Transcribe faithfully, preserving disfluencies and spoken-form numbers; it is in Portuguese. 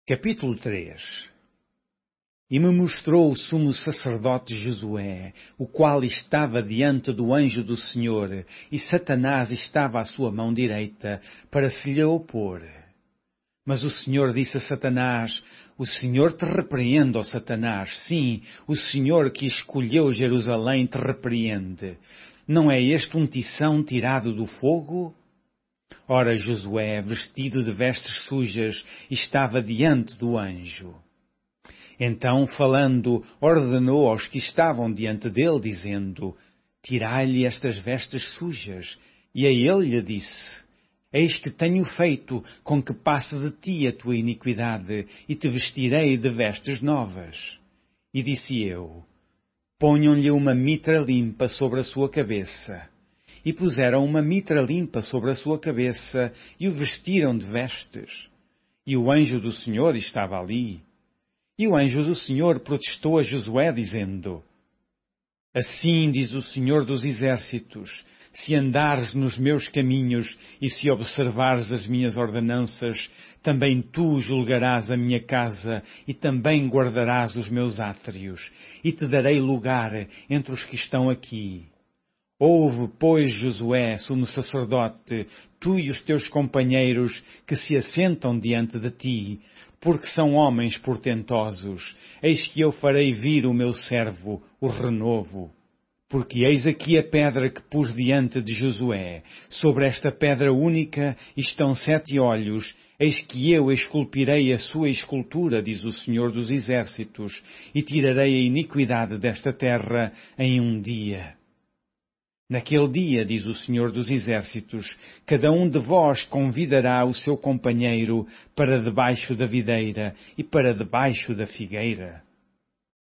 Capítulo três. E me mostrou o sumo sacerdote Josué, o qual estava diante do anjo do Senhor, e Satanás estava à sua mão direita, para se lhe opor. Mas o Senhor disse a Satanás: O Senhor te repreende, ó Satanás, sim, o Senhor que escolheu Jerusalém te repreende. Não é este um tição tirado do fogo? Ora, Josué, vestido de vestes sujas, estava diante do anjo. Então, falando, ordenou aos que estavam diante dele, dizendo: Tirai-lhe estas vestes sujas. E a ele lhe disse: Eis que tenho feito com que passe de ti a tua iniquidade, e te vestirei de vestes novas. E disse eu: Ponham-lhe uma mitra limpa sobre a sua cabeça. E puseram uma mitra limpa sobre a sua cabeça, e o vestiram de vestes. E o anjo do Senhor estava ali. E o anjo do Senhor protestou a Josué, dizendo: Assim diz o Senhor dos Exércitos: se andares nos meus caminhos e se observares as minhas ordenanças, também tu julgarás a minha casa e também guardarás os meus átrios, e te darei lugar entre os que estão aqui. Ouve, pois, Josué, sumo sacerdote, tu e os teus companheiros que se assentam diante de ti, porque são homens portentosos. Eis que eu farei vir o meu servo, o renovo. Porque eis aqui a pedra que pus diante de Josué. Sobre esta pedra única estão sete olhos. Eis que eu esculpirei a sua escultura, diz o Senhor dos Exércitos, e tirarei a iniquidade desta terra em um dia. Naquele dia, diz o Senhor dos Exércitos, cada um de vós convidará o seu companheiro para debaixo da videira e para debaixo da figueira.